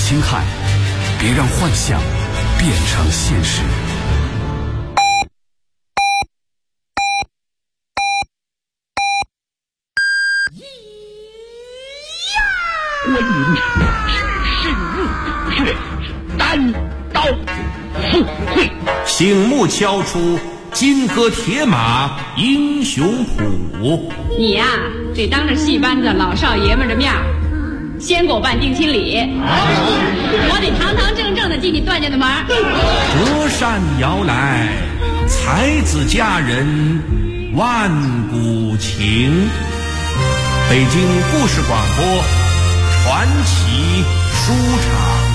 侵害，别让幻想变成现实。 观音只身入穴，单刀赴会， 醒目敲出金戈铁马英雄谱。 你呀，得当着戏班子老少爷们的面先给我办定亲礼，我得堂堂正正的进你段家的门。 折扇摇来，才子佳人万古情。北京故事广播传奇书场。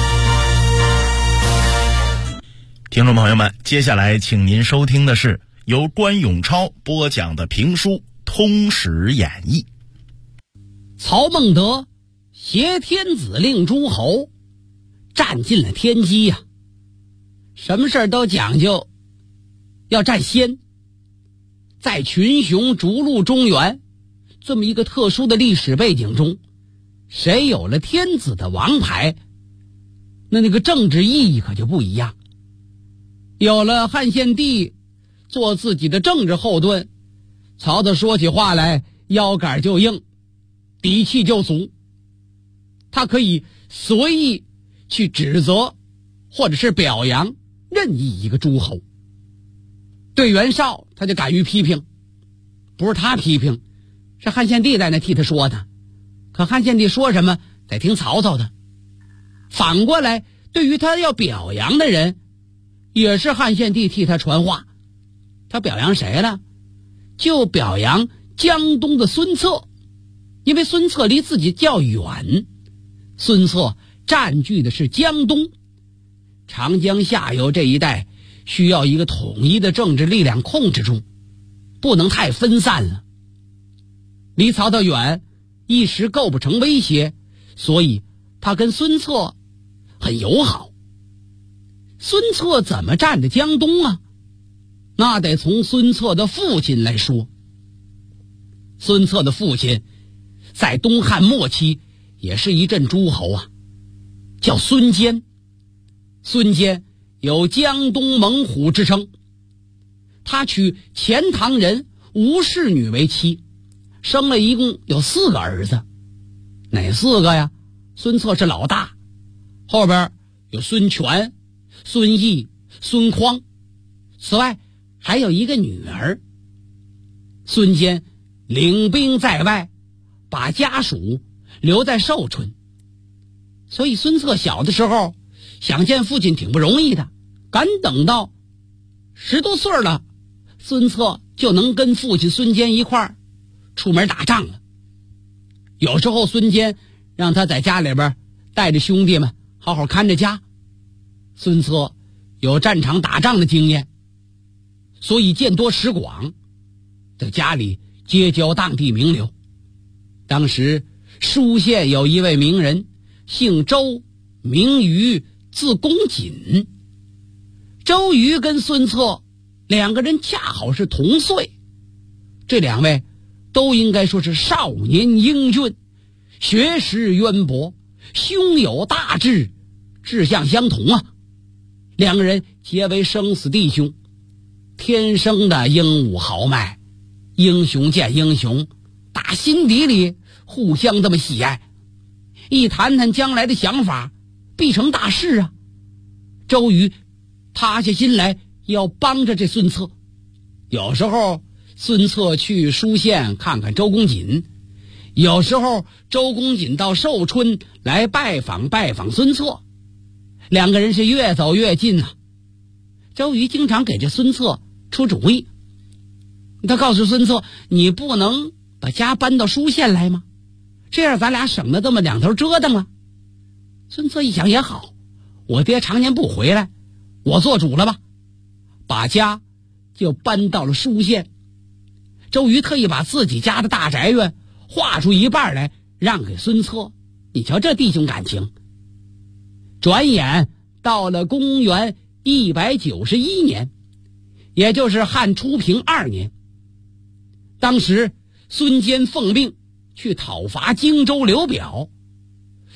听众朋友们，接下来请您收听的是由关永超播讲的评书《通史演义》。 曹孟德挟天子令诸侯，占尽了天机呀。什么事儿都讲究要占先。在群雄逐鹿中原这么一个特殊的历史背景中，谁有了天子的王牌，那个政治意义可就不一样。有了汉献帝做自己的政治后盾，曹操说起话来腰杆就硬，底气就足，他可以随意去指责或者是表扬任意一个诸侯。对袁绍他就敢于批评，不是他批评，是汉献帝在那替他说的，可汉献帝说什么得听曹操的。反过来对于他要表扬的人，也是汉献帝替他传话。他表扬谁了？就表扬江东的孙策，因为孙策离自己较远，孙策占据的是江东，长江下游这一带需要一个统一的政治力量控制住，不能太分散了。离曹操远，一时构不成威胁，所以他跟孙策很友好。孙策怎么占着江东啊？那得从孙策的父亲来说。孙策的父亲在东汉末期也是一阵诸侯啊，叫孙坚。孙坚有江东猛虎之称，他娶钱塘人吴氏女为妻，生了一共有4个儿子。哪4个呀？孙策是老大，后边有孙权、孙毅、孙匡，此外还有一个女儿。孙坚领兵在外，把家属留在寿春，所以孙策小的时候想见父亲挺不容易的，赶等到10多岁了，孙策就能跟父亲孙坚一块儿出门打仗了。有时候孙坚让他在家里边带着兄弟们好好看着家。孙策有战场打仗的经验，所以见多识广，在家里结交当地名流。当时舒县有一位名人，姓周，名瑜，字公瑾。周瑜跟孙策2个人恰好是同岁，这2位都应该说是少年英俊，学识渊博，胸有大志，志向相同啊。2个人结为生死弟兄，天生的英武豪迈，英雄见英雄，打心底里互相这么喜爱，一谈谈将来的想法，必成大事啊。周瑜塌下心来要帮着这孙策，有时候孙策去舒县看看周公瑾，有时候周公瑾到寿春来拜访孙策，2个人是越走越近啊。周瑜经常给这孙策出主意，他告诉孙策，你不能把家搬到舒县来吗？这样咱俩省得这么2头折腾了。孙策一想也好，我爹常年不回来，我做主了吧，把家就搬到了舒县。周瑜特意把自己家的大宅院划出一半来让给孙策，你瞧这弟兄感情。转眼到了公元191年，也就是汉初平2年，当时孙坚奉命去讨伐荆州刘表，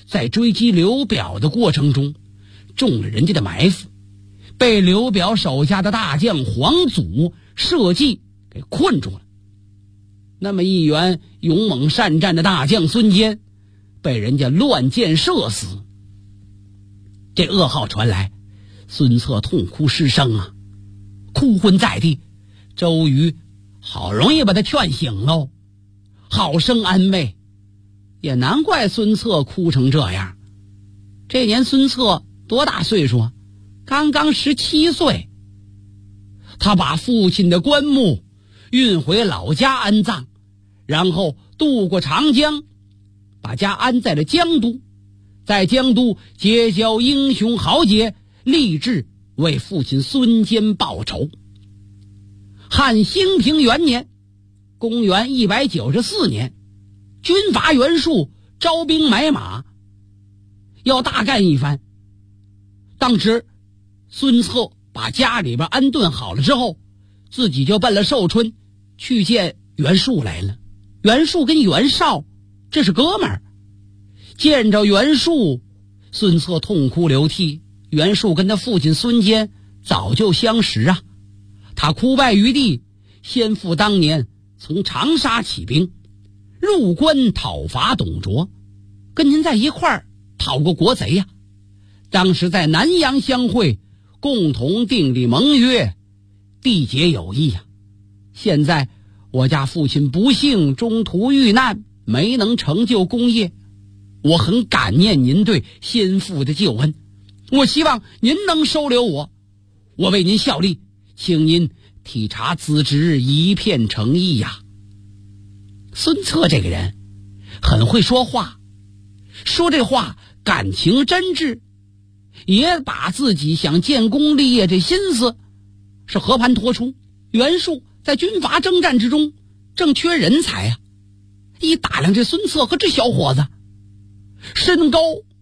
在追击刘表的过程中中了人家的埋伏，被刘表手下的大将黄祖设计给困住了。那么一员勇猛善战的大将孙坚被人家乱箭射死。这噩耗传来，孙策痛哭失声啊，哭昏在地。周瑜好容易把他劝醒喽，好生安慰。也难怪孙策哭成这样。这年孙策多大岁数啊？刚刚17岁。他把父亲的棺木运回老家安葬，然后渡过长江，把家安在了江都，在江都结交英雄豪杰，立志为父亲孙坚报仇。汉兴平元年，公元194年，军阀袁术招兵买马，要大干一番。当时孙策把家里边安顿好了之后，自己就奔了寿春去见袁术来了。袁术跟袁绍这是哥们儿，见着袁术，孙策痛哭流涕。袁术跟他父亲孙坚早就相识啊，他哭拜于地，先父当年从长沙起兵入关讨伐董卓，跟您在一块儿讨过国贼呀。当时在南阳相会，共同订立盟约，缔结友谊呀。现在我家父亲不幸中途遇难，没能成就功业，我很感念您对先父的救恩，我希望您能收留我，我为您效力，请您体察子侄一片诚意呀。孙策这个人很会说话，说这话感情真挚，也把自己想建功立业这心思是和盘托出。袁术在军阀征战之中正缺人才啊，一打量这孙策和这小伙子，身高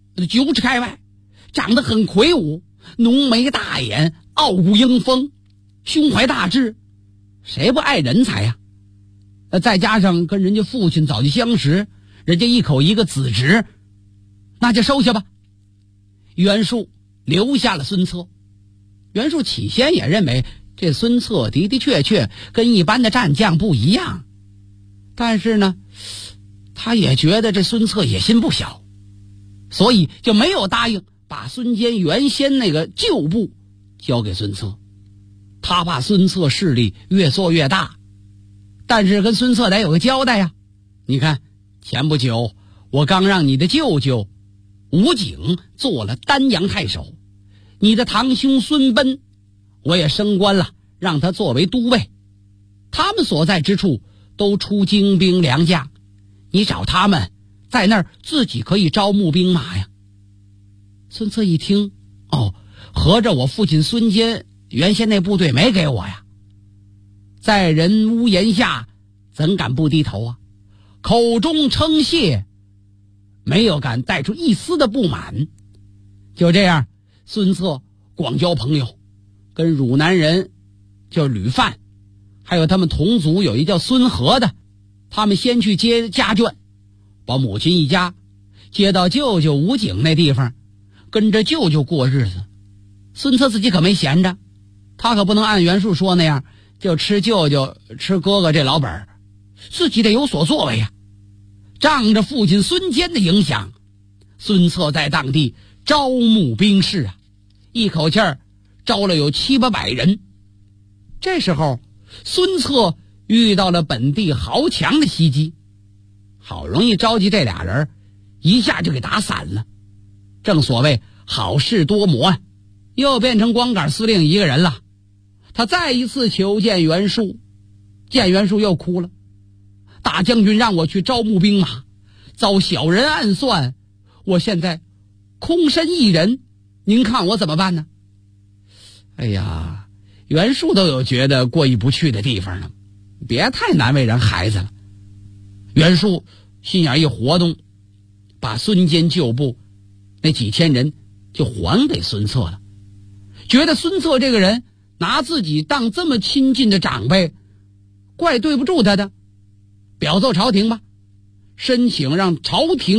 9尺开外，长得很魁梧，浓眉大眼，傲骨英风，胸怀大志，谁不爱人才呀？再加上跟人家父亲早就相识，人家一口一个子侄，那就收下吧。袁术留下了孙策。袁术起先也认为这孙策的的确确跟一般的战将不一样，但是呢，他也觉得这孙策野心不小，所以就没有答应把孙坚原先那个旧部交给孙策。他怕孙策势力越做越大，但是跟孙策得有个交代呀。你看，前不久我刚让你的舅舅吴景做了丹阳太守，你的堂兄孙贲我也升官了，让他作为都尉，他们所在之处都出精兵良将，你找他们在那儿自己可以招募兵马呀。孙策一听，哦，合着我父亲孙坚原先那部队没给我呀。在人屋檐下怎敢不低头啊，口中称谢，没有敢带出一丝的不满。就这样，孙策广交朋友，跟汝南人叫吕范，还有他们同族有一叫孙和的，他们先去接家眷，把母亲一家接到舅舅吴景那地方，跟着舅舅过日子。孙策自己可没闲着，他可不能按袁术说那样就吃舅舅吃哥哥这老本，自己得有所作为呀。仗着父亲孙坚的影响，孙策在当地招募兵士啊，一口气儿招了有700-800人。这时候孙策遇到了本地豪强的袭击，好容易召集这俩人，一下就给打散了。正所谓好事多磨啊，又变成光杆司令一个人了。他再一次求见袁术，见袁术又哭了，大将军让我去招募兵马，遭小人暗算，我现在空身一人，您看我怎么办呢？哎呀，袁术都有觉得过意不去的地方了，别太难为人孩子了。袁术心眼一活动，把孙坚旧部那几千人就还给孙策了，觉得孙策这个人拿自己当这么亲近的长辈，怪对不住他的，表奏朝廷吧，申请让朝廷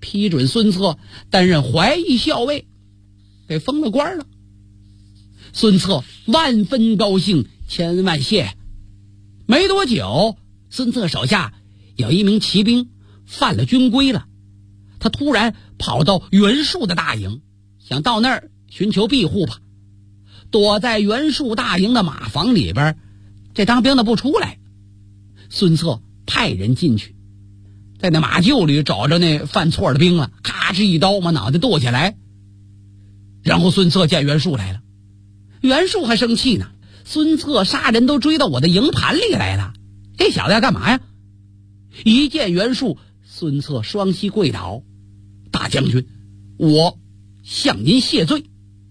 批准孙策担任怀义校尉，给封了官了。孙策万分高兴，千恩万谢。没多久，孙策手下有一名骑兵犯了军规了，他突然跑到袁术的大营，想到那儿寻求庇护吧。躲在袁术大营的马房里边，这当兵的不出来。孙策派人进去，在那马厩里找着那犯错的兵了，咔哧一刀把脑袋剁下来。然后孙策见袁术来了，袁术还生气呢，孙策杀人都追到我的营盘里来了，这小子要干嘛呀？一见袁术，孙策双膝跪倒，大将军，我向您谢罪。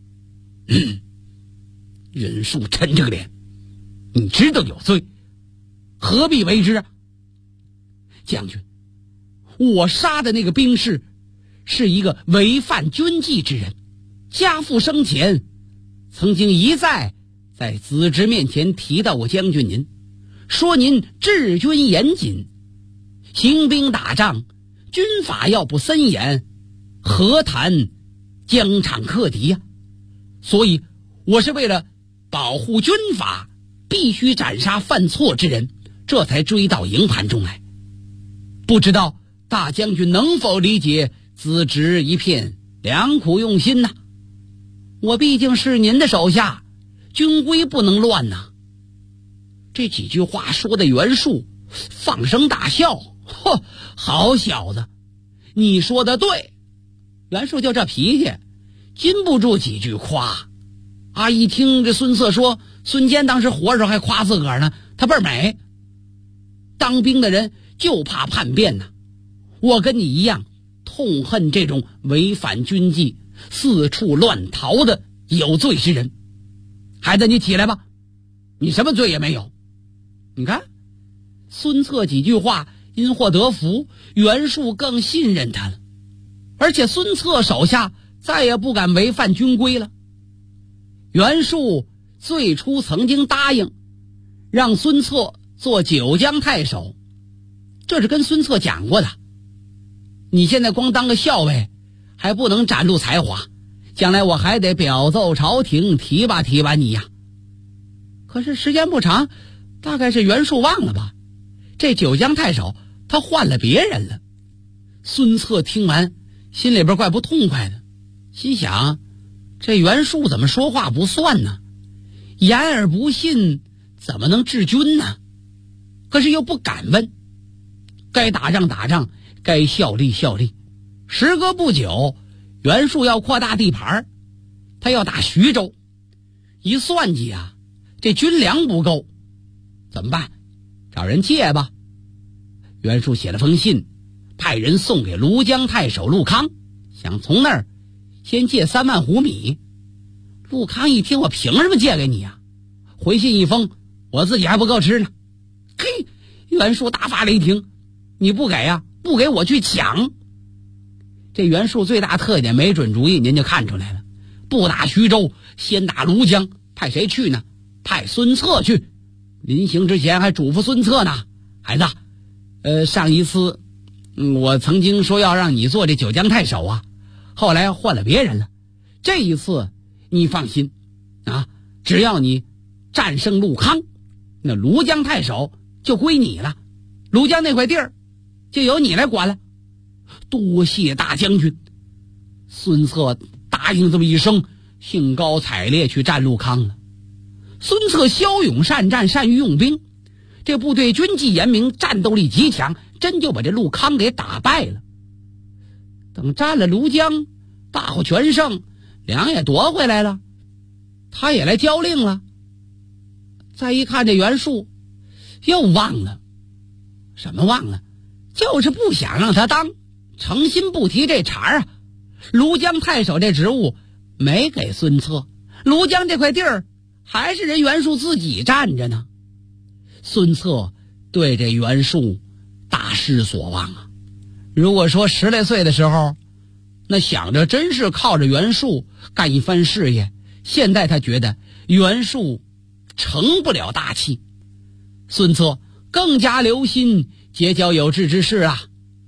袁术沉着个脸，你知道有罪，何必为之啊？将军，我杀的那个兵士是一个违反军纪之人，家父生前曾经一再在子侄面前提到过将军您，说您治军严谨，行兵打仗军法要不森严，何谈疆场克敌呀？所以我是为了保护军法，必须斩杀犯错之人，这才追到营盘中来。不知道大将军能否理解子侄一片良苦用心呢？我毕竟是您的手下，军规不能乱呐。这几句话说的袁术放声大笑，嚯，好小子，你说的对。袁术就这脾气，禁不住几句夸。一听这孙策说孙坚当时活着还夸自个儿呢，他倍儿美。当兵的人就怕叛变呢，我跟你一样痛恨这种违反军纪四处乱逃的有罪之人。孩子，你起来吧，你什么罪也没有。你看孙策几句话因祸得福，袁术更信任他了，而且孙策手下再也不敢违反军规了。袁术最初曾经答应让孙策做九江太守，这是跟孙策讲过的，你现在光当个校尉还不能展露才华，将来我还得表奏朝廷，提拔提拔你呀。可是时间不长，大概是袁术忘了吧，这九江太守他换了别人了。孙策听完心里边怪不痛快的，心想这袁术怎么说话不算呢？言而不信怎么能治军呢？可是又不敢问，该打仗打仗，该效力效力。时隔不久，袁术要扩大地盘，他要打徐州。一算计啊，这军粮不够，怎么办？找人借吧。袁术写了封信，派人送给庐江太守陆康，想从那儿先借3万斛米。陆康一听，我凭什么借给你啊？回信一封，我自己还不够吃呢。嘿，袁术大发雷霆，你不给啊？不给我去抢。这袁术最大特点，没准主意，您就看出来了。不打徐州，先打庐江，派谁去呢？派孙策去。临行之前还嘱咐孙策呢，孩子，上一次我曾经说要让你做这九江太守啊，后来换了别人了。这一次你放心啊，只要你战胜陆康，那庐江太守就归你了，庐江那块地儿就由你来管了。多谢大将军。孙策答应这么一声，兴高采烈去战陆康了。孙策骁勇善战，善于用兵，这部队军纪严明，战斗力极强，真就把这陆康给打败了。等占了庐江，大获全胜，粮也夺回来了，他也来交令了。再一看这袁术，又忘了。什么忘了？就是不想让他当，诚心不提这茬啊。庐江太守这职务没给孙策，庐江这块地儿还是人袁术自己占着呢。孙策对这袁术大失所望啊。如果说10来岁的时候，那想着真是靠着袁术干一番事业，现在他觉得袁术成不了大器。孙策更加留心结交有志之士啊。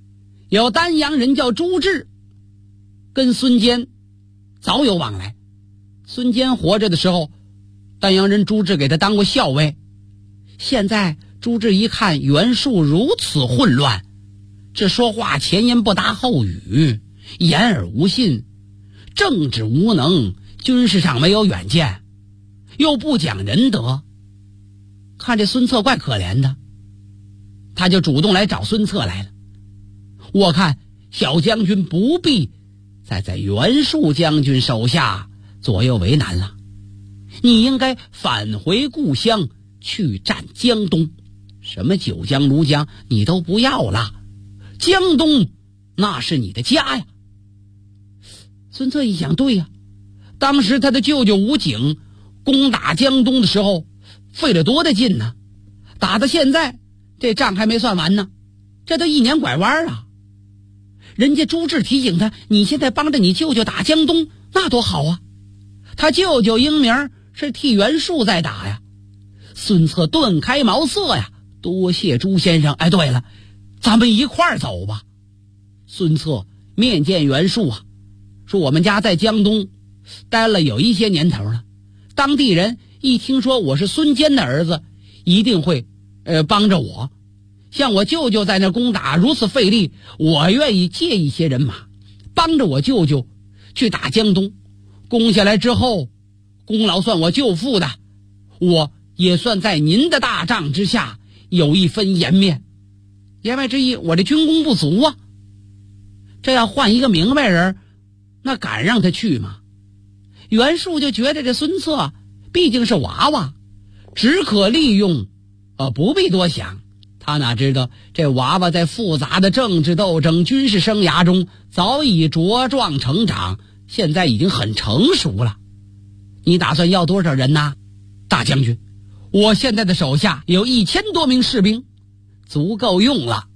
有丹阳人叫朱志，跟孙坚早有往来。孙坚活着的时候，丹阳人朱志给他当过校尉。现在朱志一看袁术如此混乱，这说话前言不搭后语，言而无信，政治无能，军事上没有远见，又不讲仁德，看这孙策怪可怜的，他就主动来找孙策来了。我看小将军不必再在袁术将军手下左右为难了，你应该返回故乡去占江东，什么九江庐江你都不要了，江东那是你的家呀。孙策一想，对呀，当时他的舅舅吴景攻打江东的时候费了多大劲呢，打到现在这仗还没算完呢，这都1年拐弯啊。人家朱志提醒他，你现在帮着你舅舅打江东那多好啊，他舅舅英明是替袁术在打呀。孙策顿开茅塞呀，多谢朱先生。哎，对了，咱们一块儿走吧。孙策面见袁术啊，说我们家在江东待了有一些年头了，当地人一听说我是孙坚的儿子，一定会帮着我。像我舅舅在那攻打如此费力，我愿意借一些人马帮着我舅舅去打江东，攻下来之后功劳算我舅父的，我也算在您的大帐之下有一分颜面。言外之意，我这军功不足啊。这要换一个明白人，那敢让他去吗？袁术就觉得这孙策毕竟是娃娃，只可利用，不必多想。他哪知道这娃娃在复杂的政治斗争、军事生涯中早已茁壮成长，现在已经很成熟了。你打算要多少人呢？大将军，我现在的手下有1000多名士兵，足够用了。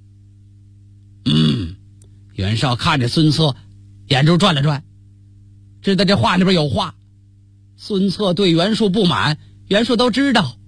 袁绍看着孙策，眼珠转了转，知道这话里边有话。孙策对袁术不满，袁术都知道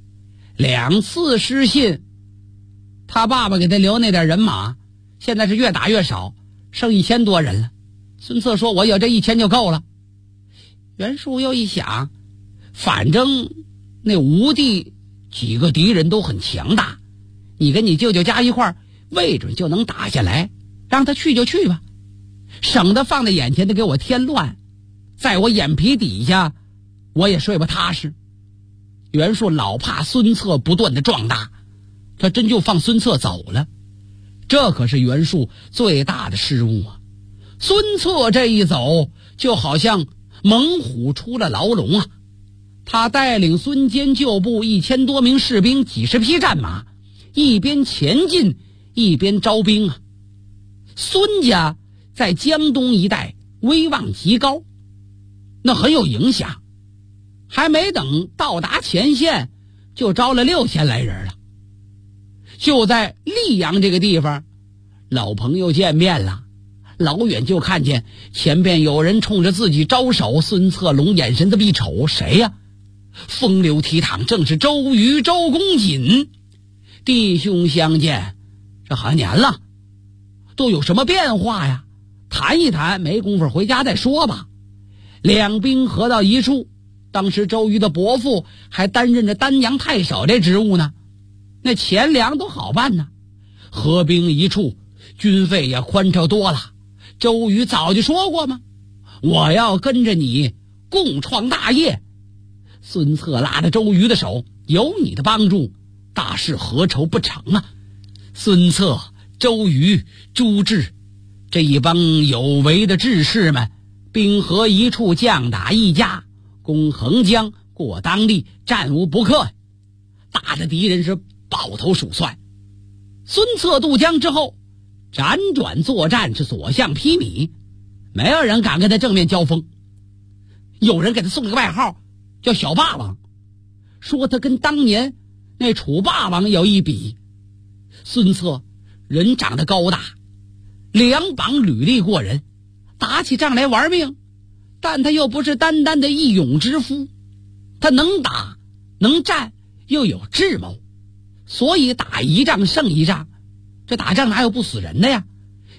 ，2次失信，他爸爸给他留那点人马，现在是越打越少，剩1000多人了。孙策说我有这1000就够了。袁术又一想，反正那吴地几个敌人都很强大，你跟你舅舅加一块儿，未准就能打下来，让他去就去吧，省得放在眼前的给我添乱，在我眼皮底下我也睡不踏实。袁术老怕孙策不断的壮大，他真就放孙策走了，这可是袁术最大的失误啊。孙策这一走，就好像猛虎出了牢笼啊。他带领孙坚旧部1000多名士兵，几十匹战马，一边前进一边招兵啊。孙家在江东一带威望极高，那很有影响，还没等到达前线就招了6000来人了。就在溧阳这个地方，老朋友见面了，老远就看见前边有人冲着自己招手。孙策龙眼神这么一瞅，谁呀？风流倜傥，正是周瑜周公瑾。弟兄相见，这好些年了，都有什么变化呀？谈一谈，没工夫回家再说吧。两兵合到一处，当时周瑜的伯父还担任着丹阳太守这职务呢，那钱粮都好办呢。合兵一处，军费也宽敞多了。周瑜早就说过嘛，我要跟着你共创大业。孙策拉着周瑜的手，有你的帮助，大事何愁不成啊？孙策、周瑜、朱志这一帮有为的志士们，兵合一处，将打一家，攻横江，过当地，战无不克，打的敌人是抱头鼠窜。孙策渡江之后，辗转作战，是所向披靡，没有人敢跟他正面交锋。有人给他送了个外号叫小霸王，说他跟当年那楚霸王有一比。孙策人长得高大，两膀履历过人，打起仗来玩命，但他又不是单单的义勇之夫，他能打能战，又有智谋，所以打一仗胜一仗。这打仗哪有不死人的呀？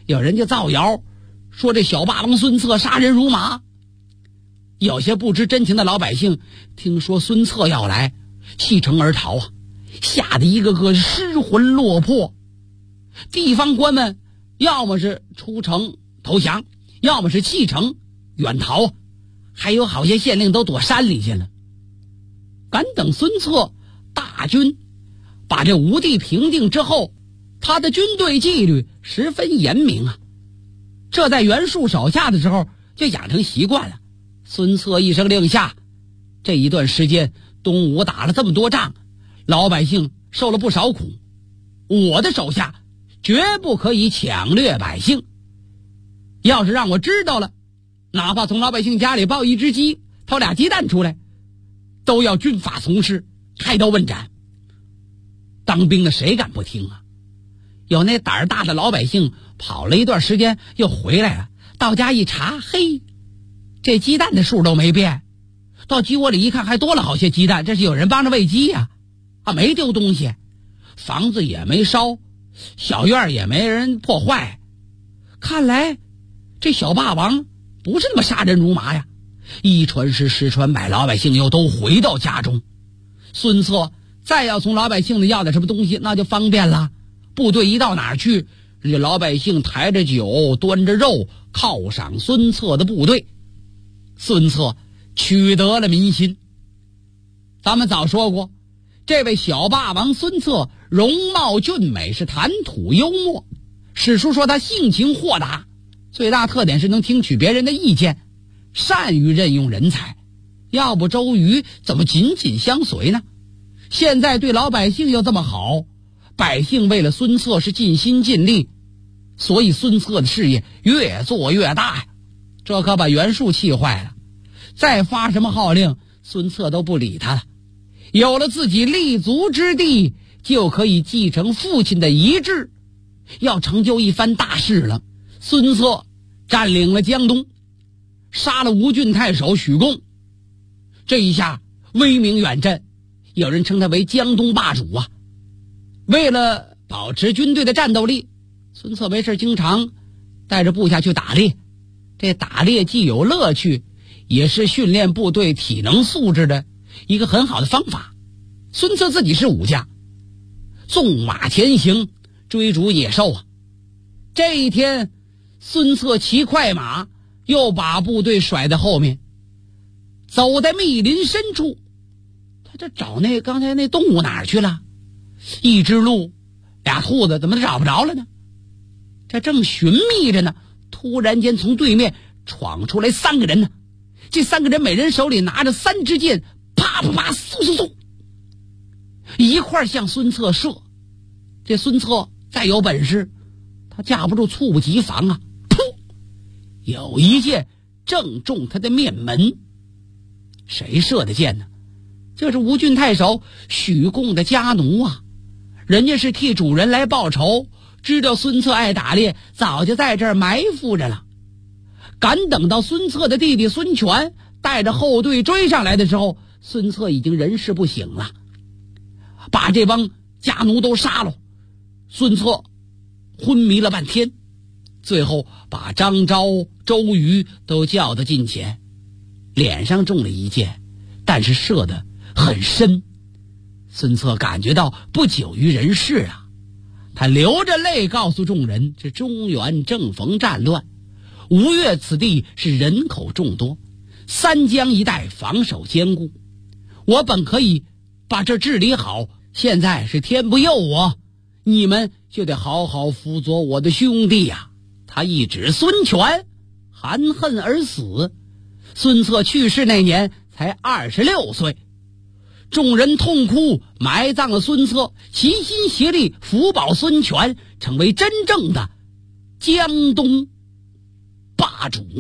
有人就造谣说这小霸王孙策杀人如麻。有些不知真情的老百姓听说孙策要来，弃城而逃啊，吓得一个个失魂落魄。地方官们要么是出城投降，要么是弃城远逃，还有好些县令都躲山里去了。赶等孙策大军把这吴地平定之后，他的军队纪律十分严明啊，这在袁术手下的时候就养成习惯了。孙策一声令下，这一段时间东吴打了这么多仗，老百姓受了不少苦，我的手下绝不可以抢掠百姓。要是让我知道了，哪怕从老百姓家里抱一只鸡，掏俩鸡蛋出来，都要军法从事，开刀问斩。当兵的谁敢不听啊？有那胆儿大的老百姓跑了一段时间又回来了，到家一查，嘿，这鸡蛋的数都没变，到鸡窝里一看还多了好些鸡蛋，这是有人帮着喂鸡呀，没丢东西，房子也没烧，小院也没人破坏。看来这小霸王不是那么杀人如麻呀。一传十，十传百，老百姓又都回到家中。孙策再要从老百姓的要点什么东西，那就方便了。部队一到哪儿去，这老百姓抬着酒端着肉犒赏孙策的部队。孙策取得了民心。咱们早说过，这位小霸王孙策容貌俊美，是谈吐幽默。史书说他性情豁达，最大特点是能听取别人的意见，善于任用人才。要不周瑜怎么紧紧相随呢？现在对老百姓又这么好，百姓为了孙策是尽心尽力，所以孙策的事业越做越大呀。这可把袁术气坏了，再发什么号令，孙策都不理他了。有了自己立足之地，就可以继承父亲的遗志，要成就一番大事了。孙策占领了江东，杀了吴郡太守许贡，这一下威名远震，有人称他为江东霸主啊。为了保持军队的战斗力，孙策没事经常带着部下去打猎。这打猎既有乐趣，也是训练部队体能素质的一个很好的方法。孙策自己是武将，纵马前行，追逐野兽啊。这一天，孙策骑快马，又把部队甩在后面，走在密林深处。他这找刚才那动物哪儿去了？一只鹿，俩兔子，怎么都找不着了呢？这正寻觅着呢，突然间从对面闯出来3个人呢。这3个人每人手里拿着3支箭，啪啪啪，嗖嗖嗖，一块向孙策射。这孙策再有本事，他架不住猝不及防啊，噗，有一箭正中他的面门。谁射的箭呢？这是吴郡太守许贡的家奴啊，人家是替主人来报仇，知道孙策爱打猎，早就在这儿埋伏着了。赶等到孙策的弟弟孙权带着后队追上来的时候，孙策已经人事不省了，把这帮家奴都杀了。孙策昏迷了半天，最后把张昭、周瑜都叫到近前，脸上中了一箭，但是射得很深。孙策感觉到不久于人世啊，他流着泪告诉众人，这中原正逢战乱，吴越此地是人口众多，三江一带防守坚固，我本可以把这治理好，现在是天不佑我，你们就得好好辅佐我的兄弟呀。他一指孙权，含恨而死。孙策去世那年才26岁，众人痛哭，埋葬了孙策，齐心协力辅保孙权，成为真正的江东霸主。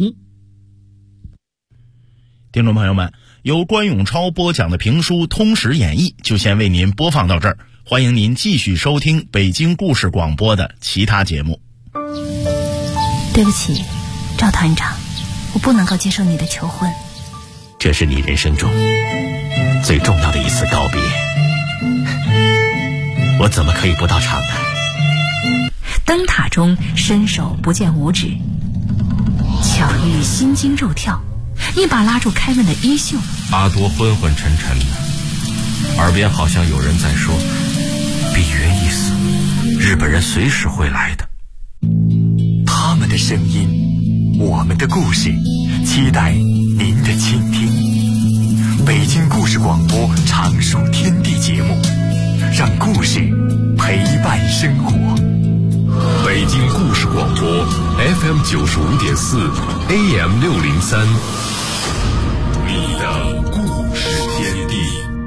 听众朋友们，由关永超播讲的评书《通史演义》就先为您播放到这儿，欢迎您继续收听北京故事广播的其他节目。 对不起，赵团长，我不能够接受你的求婚。 这是你人生中最重要的一次告别，我怎么可以不到场呢？ 灯塔中伸手不见五指，巧遇心惊肉跳，一把拉住开门的衣袖。 阿多昏昏沉沉的，耳边好像有人在说：“比约一死，日本人随时会来的。” 他们的声音，我们的故事，期待您的倾听。北京故事广播常数天地节目，让故事陪伴生活。 北京故事广播 FM 95.4 AM 603，你的故事天地。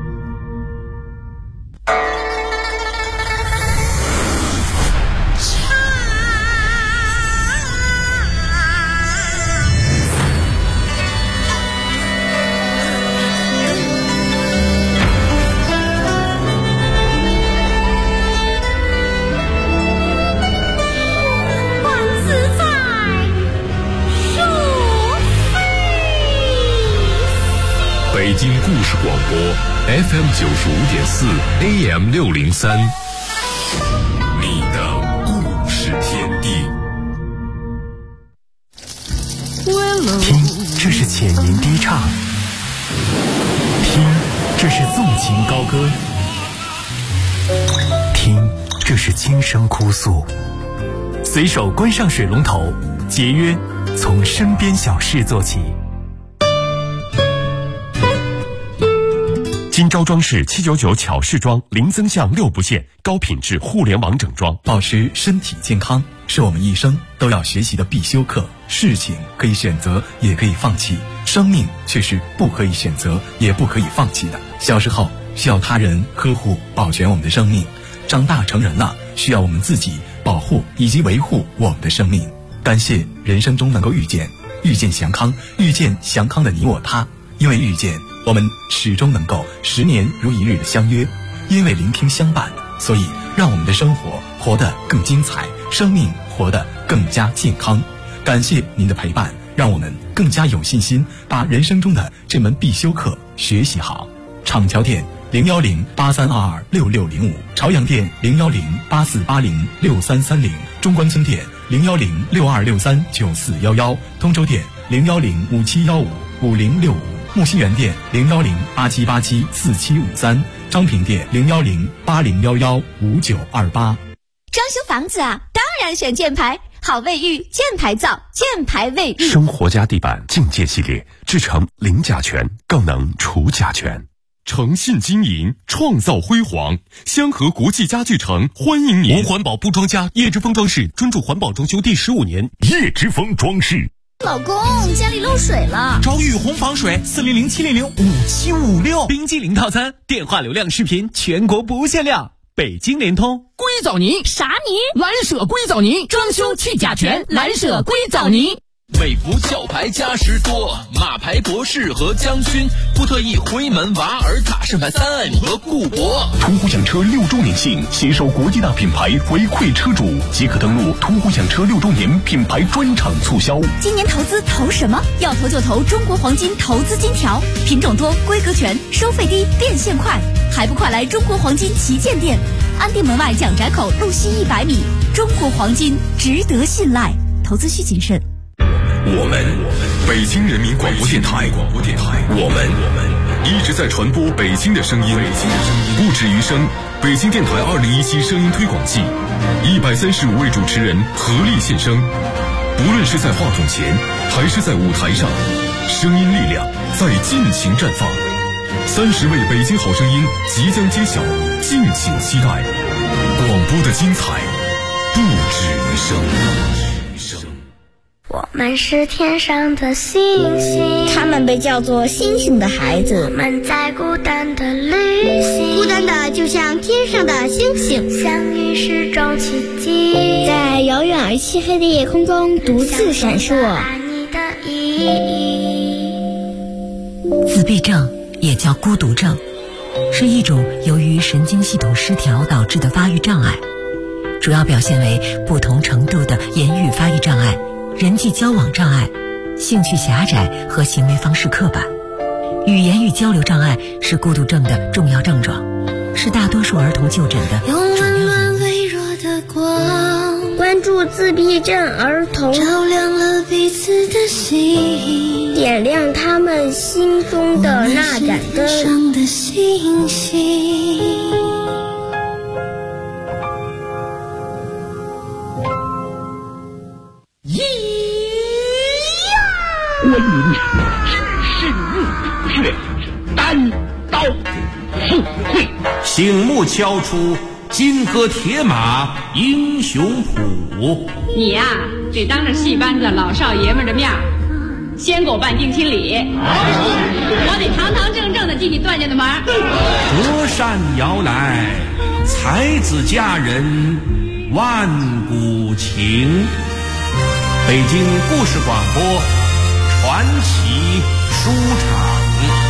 北京故事广播 FM 95.4 AM 603，你的故事天地。 听，这是浅吟低唱；听，这是纵情高歌；听，这是轻声哭诉。随手关上水龙头，节约从身边小事做起。 金招装饰799巧饰装，零增项6不限，高品质互联网整装。 保持身体健康是我们一生都要学习的必修课。事情可以选择，也可以放弃，生命却是不可以选择，也不可以放弃的。小时候需要他人呵护保全我们的生命，长大成人了需要我们自己保护以及维护我们的生命。感谢人生中能够遇见祥康，遇见祥康的你我他。因为遇见，我们始终能够10年如一日的相约；因为聆听相伴，所以让我们的生活活得更精彩，生命活得更加健康。感谢您的陪伴，让我们更加有信心把人生中的这门必修课学习好。厂桥店01083226605，朝阳店01084806330，中关村店01062639411，通州店01057155065，木樨园店01087874753，张平店01080115928。 装修房子啊，当然选箭牌，好卫浴，箭牌造，箭牌卫浴。 生活家地板境界系列，制成零甲醛，更能除甲醛。诚信经营，创造辉煌。香河国际家具城欢迎您。 环保布装家叶之峰装饰专注环保装修第15年。 叶之峰装饰。 老公，家里漏水了， 找雨虹防水，400-700-5756，冰激凌套餐，电话流量视频全国不限量。北京联通硅藻泥， 啥泥？ 蓝舍硅藻泥，装修去甲醛，蓝舍硅藻泥。 美孚壳牌嘉实多，马牌博士和将军，福特 E 辉门瓦尔塔盛牌3爱姆和固博。 途虎养车6周年庆，携手国际大品牌回馈车主，即可登录途虎养车6周年品牌专场促销。 今年投资投什么？要投就投中国黄金投资金条，品种多，规格全，收费低，变现快，还不快来中国黄金旗舰店，安定门外蒋宅口路西100米。中国黄金值得信赖，投资需谨慎。 我们北京人民广播电台，我们一直在传播北京的声音，不止于声。北京电台2017声音推广季，135位主持人合力献声，不论是在话筒前还是在舞台上，声音力量在尽情绽放。30位北京好声音即将揭晓，敬请期待。广播的精彩不止于声。 我们是天上的星星， 他们被叫做星星的孩子。 我们在孤单的旅行， 孤单的就像天上的星星， 相遇是种奇迹， 在遥远而漆黑的夜空中独自闪烁。 爱你的意义。 自闭症也叫孤独症，是一种由于神经系统失调导致的发育障碍，主要表现为不同程度的言语发育障碍、人际交往障碍、兴趣狭窄和行为方式刻板。语言与交流障碍是孤独症的重要症状，是大多数儿童就诊的主要原因。 微弱的光，关关注自闭症儿童， 照亮了彼此的心， 点亮他们心中的那盏灯上的星星。 关云知识入血，单刀赴会， 醒目敲出金戈铁马英雄谱。 你呀，得当着戏班子老少爷们的面先给我办定亲礼，我得堂堂正正的进你段家的门。 隔山遥来，才子佳人万古情。北京故事广播传奇书场。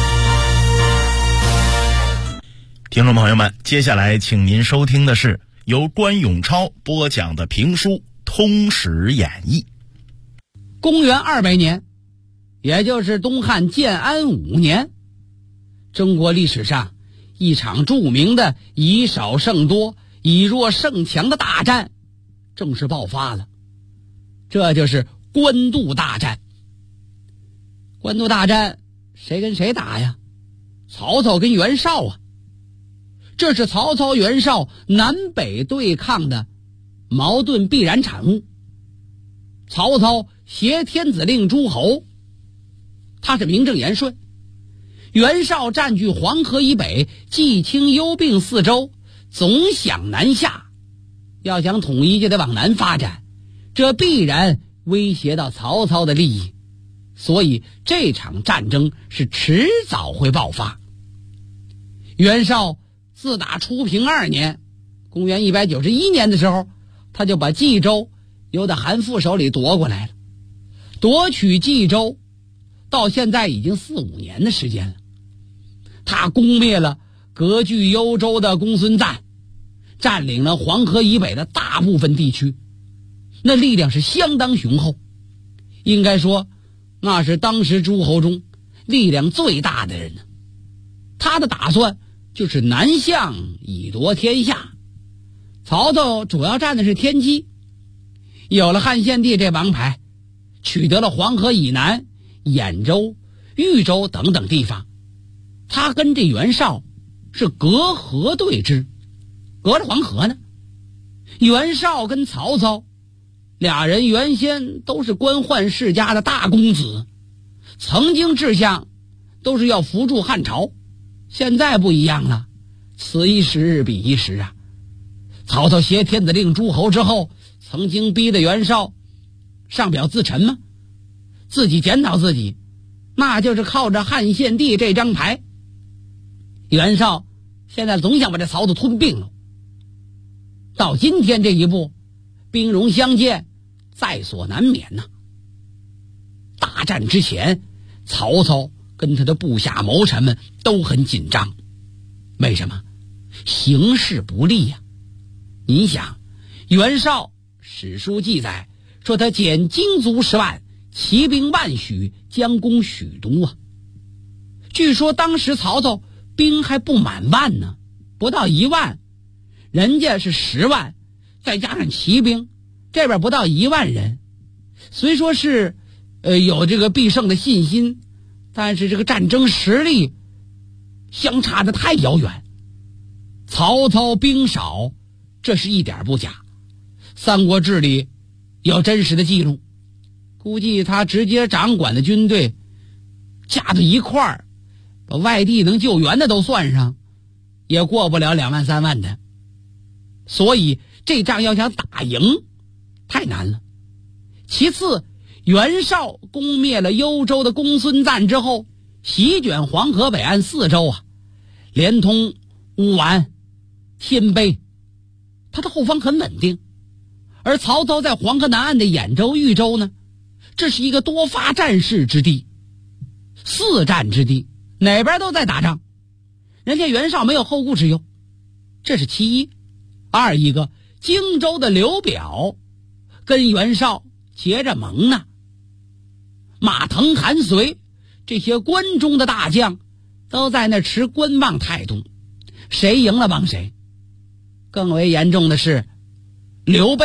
听众朋友们，接下来请您收听的是由关永超播讲的评书《通史演义》。 公元200年，也就是东汉建安5年，中国历史上一场著名的以少胜多、以弱胜强的大战正式爆发了，这就是官渡大战。官渡大战谁跟谁打呀？曹操跟袁绍啊。这是曹操袁绍南北对抗的矛盾必然产物。曹操挟天子令诸侯，他是名正言顺；袁绍占据黄河以北，冀青幽并4州，总想南下，要想统一就得往南发展，这必然威胁到曹操的利益，所以这场战争是迟早会爆发。袁绍自打初平2年，公元191年的时候，他就把冀州由他韩馥手里夺过来了。夺取冀州到现在已经4、5年的时间了。他攻灭了隔据幽州的公孙瓒，占领了黄河以北的大部分地区，那力量是相当雄厚，应该说那是当时诸侯中力量最大的人呢。他的打算就是南向以夺天下。曹操主要占的是天机，有了汉献帝这王牌，取得了黄河以南兖州、豫州等等地方。他跟这袁绍是隔河对峙，隔着黄河呢。袁绍跟曹操俩人原先都是官宦世家的大公子，曾经志向都是要扶助汉朝。现在不一样了，此一时彼一时啊。曹操挟天子令诸侯之后，曾经逼得袁绍上表自陈吗？自己检讨自己，那就是靠着汉献帝这张牌。袁绍现在总想把这曹操吞并了。到今天这一步，兵戎相见，在所难免呐。大战之前，曹操跟他的部下谋臣们都很紧张。为什么？形势不利呀。您想，袁绍史书记载说他减精卒10万，骑兵万许，将攻许都啊。据说当时曹操兵还不满万呢，不到1万，人家是10万，再加上骑兵，这边不到1万人。虽说是有这个必胜的信心，但是这个战争实力相差的太遥远。曹操兵少，这是一点不假，《三国志》里有真实的记录。估计他直接掌管的军队加到一块儿，把外地能救援的都算上，也过不了2万3万的。所以这仗要想打赢太难了。其次，袁绍攻灭了幽州的公孙瓒之后，席卷黄河北岸4州啊，连通乌丸、天卑，他的后方很稳定。而曹操在黄河南岸的兖州、豫州呢，这是一个多发战事之地，4战之地，哪边都在打仗，人家袁绍没有后顾之忧，这是其一。二一个，荆州的刘表跟袁绍结着盟呢。马腾、韩遂这些关中的大将都在那持观望态度，谁赢了帮谁。更为严重的是，刘备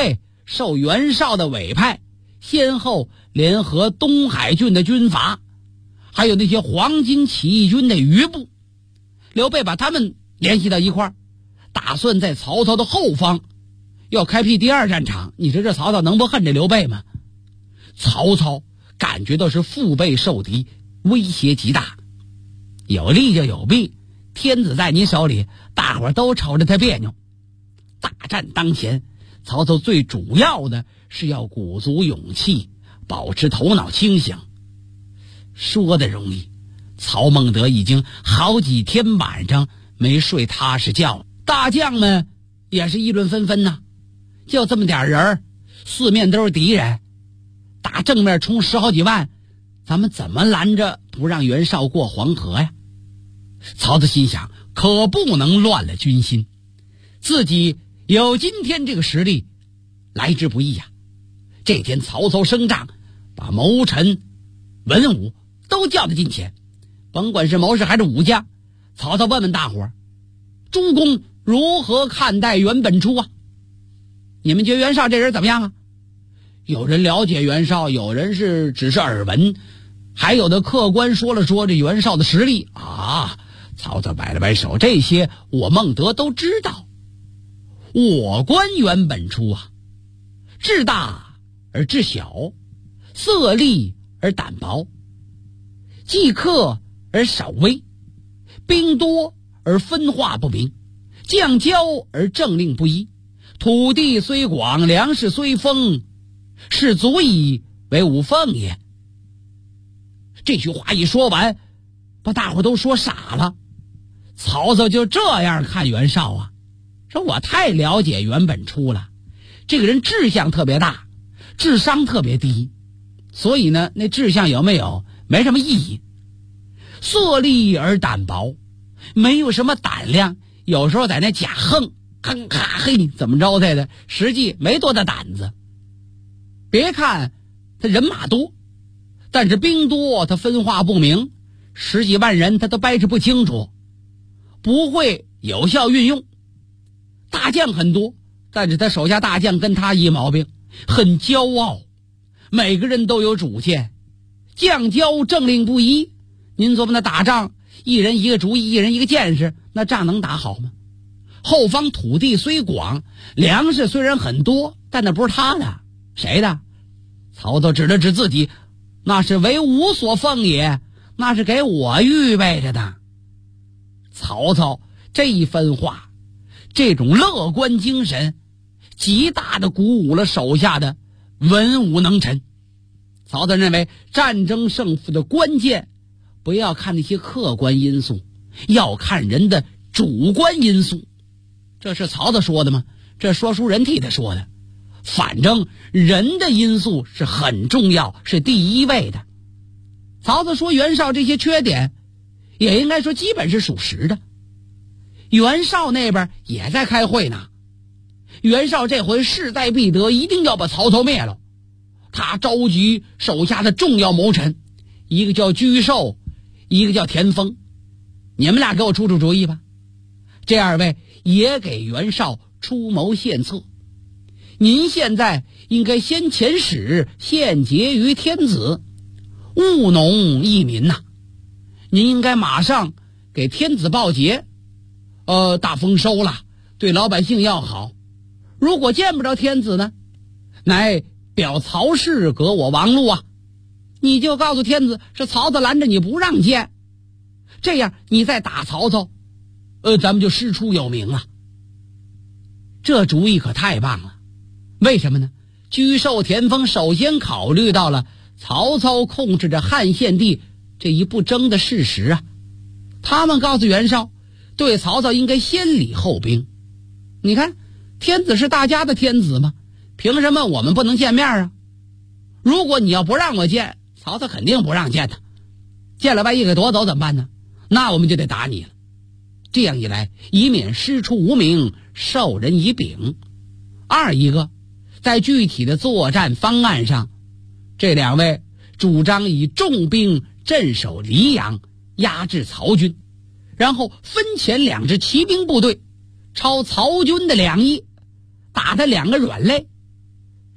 受袁绍的委派，先后联合东海郡的军阀，还有那些黄巾起义军的余部。刘备把他们联系到一块儿，打算在曹操的后方要开辟第二战场。你说这曹操能不恨这刘备吗？曹操感觉到是腹背受敌，威胁极大。有利就有弊，天子在你手里，大伙都瞅着他别扭。大战当前，曹操最主要的是要鼓足勇气，保持头脑清醒。说的容易，曹孟德已经好几天晚上没睡踏实觉了。大将们也是议论纷纷呐，就这么点人，四面都是敌人，打正面冲10好几万，咱们怎么拦着不让袁绍过黄河呀？曹操心想，可不能乱了军心，自己有今天这个实力来之不易呀。这天曹操升帐，把谋臣文武都叫到近前，甭管是谋士还是武将，曹操问问大伙儿，诸公如何看待袁本初啊？你们觉得袁绍这人怎么样啊？有人了解袁绍，有人是只是耳闻，还有的客观说了说这袁绍的实力啊。曹操摆了摆手，这些我孟德都知道。我观袁本初啊，志大而志小，色厉而胆薄，计克而少威，兵多而分化不明，将骄而政令不一，土地虽广，粮食虽丰，是足以为吾奉也。这句话一说完，把大伙都说傻了。曹操就这样看袁绍啊，说我太了解袁本初了，这个人志向特别大，智商特别低，所以呢，那志向有没有没什么意义。色厉而胆薄，没有什么胆量，有时候在那假横，哼咔嘿怎么着的，实际没多大胆子。别看他人马多，但是兵多他分化不明，10几万人他都掰扯不清楚，不会有效运用。大将很多，但是他手下大将跟他一毛病，很骄傲，每个人都有主见，将骄政令不一。您琢磨那打仗，一人一个主意，一人一个见识，那仗能打好吗？后方土地虽广，粮食虽然很多，但那不是他的，谁的？曹操指了指自己，那是为吾所奉也，那是给我预备着的。曹操这一番话，这种乐观精神极大的鼓舞了手下的文武能臣。曹操认为战争胜负的关键不要看那些客观因素，要看人的主观因素。这是曹操说的吗？这说书人替他说的。反正人的因素是很重要，是第一位的。曹操说袁绍这些缺点，也应该说基本是属实的。袁绍那边也在开会呢，袁绍这回势在必得，一定要把曹操灭了。他召集手下的重要谋臣，一个叫沮授，一个叫田丰，你们俩给我出出主意吧。这2位也给袁绍出谋献策。您现在应该先遣使献捷于天子，务农益民呐。您应该马上给天子报捷，大丰收了，对老百姓要好。如果见不着天子呢，乃表曹氏革我王路啊，你就告诉天子是曹操拦着你不让见，这样你再打曹操，咱们就师出有名了。这主意可太棒了。为什么呢？沮授、田丰首先考虑到了曹操控制着汉献帝这一不争的事实啊。他们告诉袁绍，对曹操应该先礼后兵。你看，天子是大家的天子嘛，凭什么我们不能见面啊？如果你要不让我见，曹操肯定不让见他。见了万一给夺走怎么办呢？那我们就得打你了。这样一来，以免师出无名，授人以柄。二一个，在具体的作战方案上，这2位主张以重兵镇守黎阳，压制曹军，然后分遣2支骑兵部队抄曹军的2翼，打他2个软肋。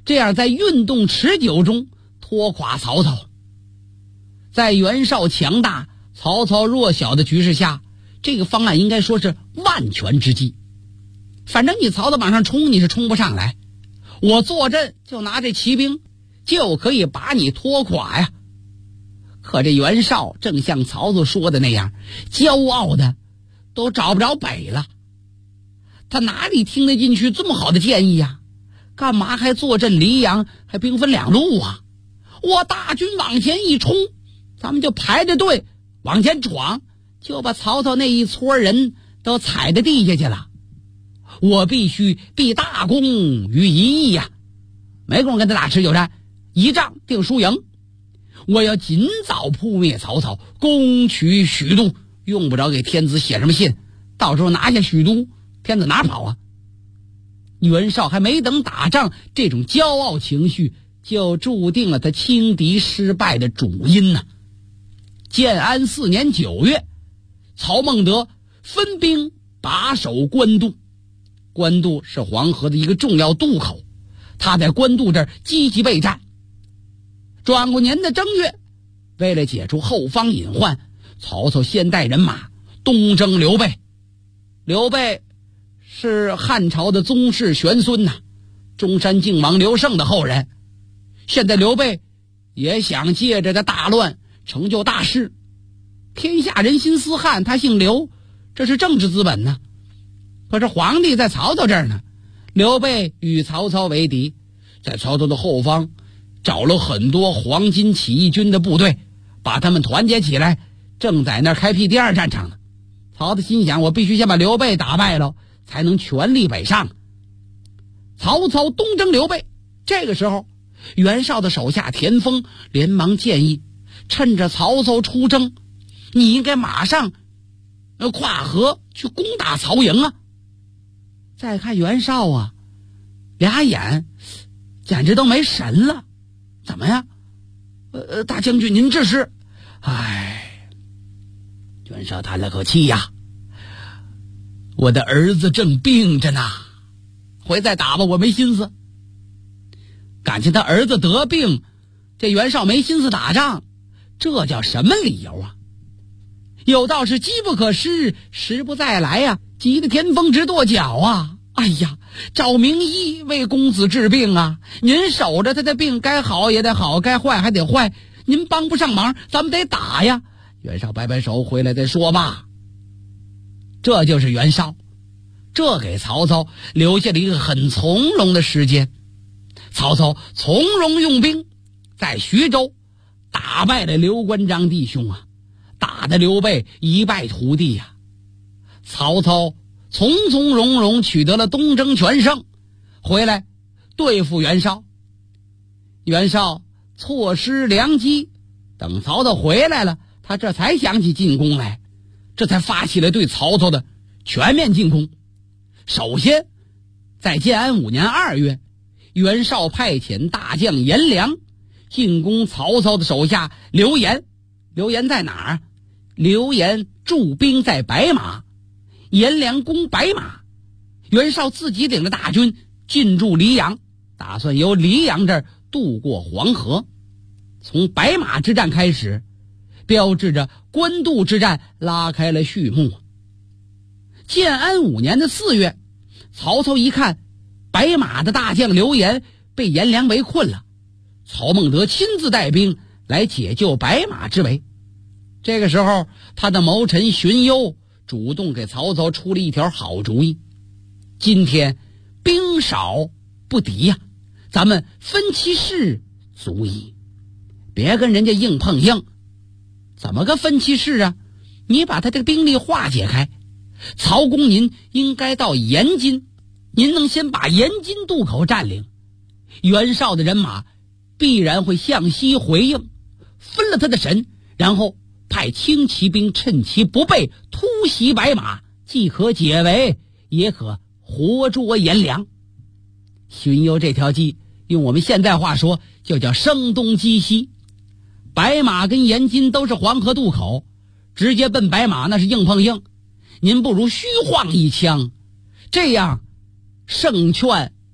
这样在运动持久中拖垮曹操。在袁绍强大、曹操弱小的局势下，这个方案应该说是万全之计。反正你曹操往上冲，你是冲不上来，我坐镇就拿这骑兵就可以把你拖垮呀。可这袁绍正像曹操说的那样，骄傲的都找不着北了。他哪里听得进去这么好的建议呀？干嘛还坐镇黎阳，还兵分两路啊？我大军往前一冲，咱们就排着队往前闯，就把曹操那一撮人都踩在地下去了。我必须立大功于一役呀，没工夫跟他打持久战，一仗定输赢。我要尽早扑灭曹操，攻取许都，用不着给天子写什么信，到时候拿下许都，天子哪跑啊？袁绍还没等打仗，这种骄傲情绪就注定了他轻敌失败的主因呢。建安4年9月，曹孟德分兵把守官渡。官渡是黄河的一个重要渡口，他在官渡这儿积极备战。转过年的正月，为了解除后方隐患，曹操先带人马东征刘备。刘备是汉朝的宗室玄孙呐，中山靖王刘胜的后人。现在刘备也想借着这大乱成就大事，天下人心思汉，他姓刘，这是政治资本呢。可是皇帝在曹操这儿呢，刘备与曹操为敌，在曹操的后方找了很多黄巾起义军的部队，把他们团结起来，正在那儿开辟第二战场呢。曹操心想，我必须先把刘备打败了，才能全力北上。曹操东征刘备，这个时候袁绍的手下田丰连忙建议，趁着曹操出征，你应该马上跨河去攻打曹营啊。再看袁绍啊，俩眼简直都没神了。怎么呀？大将军您这是？哎，袁绍叹了口气呀，我的儿子正病着呢，回再打吧，我没心思。感情他儿子得病，这袁绍没心思打仗，这叫什么理由啊？有道是机不可失，时不再来呀，急得田丰直跺脚啊！哎呀，找名医为公子治病啊！您守着他的病，该好也得好，该坏还得坏，您帮不上忙，咱们得打呀！袁绍摆摆手，回来再说吧。这就是袁绍，这给曹操留下了一个很从容的时间。曹操从容用兵，在徐州打败了刘关张弟兄啊，打得刘备一败涂地呀。曹操从从容容取得了东征全胜，回来对付袁绍。袁绍错失良机，等曹操回来了，他这才想起进攻来，这才发起了对曹操的全面进攻。首先在建安5年2月，袁绍派遣大将颜良进攻曹操的手下刘延。刘延在哪儿啊？刘延驻兵在白马，颜良攻白马，袁绍自己领着大军进驻黎阳，打算由黎阳这儿渡过黄河。从白马之战开始，标志着官渡之战拉开了序幕。建安5年的4月，曹操一看白马的大将刘延被颜良围困了，曹孟德亲自带兵来解救白马之围。这个时候，他的谋臣荀攸主动给曹操出了一条好主意。今天兵少不敌呀，咱们分其势足矣，别跟人家硬碰硬。怎么个分其势啊？你把他这个兵力化解开，曹公您应该到延津，您能先把延津渡口占领，袁绍的人马必然会向西回应，分了他的神，然后派轻骑兵趁其不备突袭白马，既可解围，也可活捉颜良。荀攸这条计用我们现在话说就叫声东击西。白马跟延津都是黄河渡口，直接奔白马那是硬碰硬，您不如虚晃一枪，这样胜券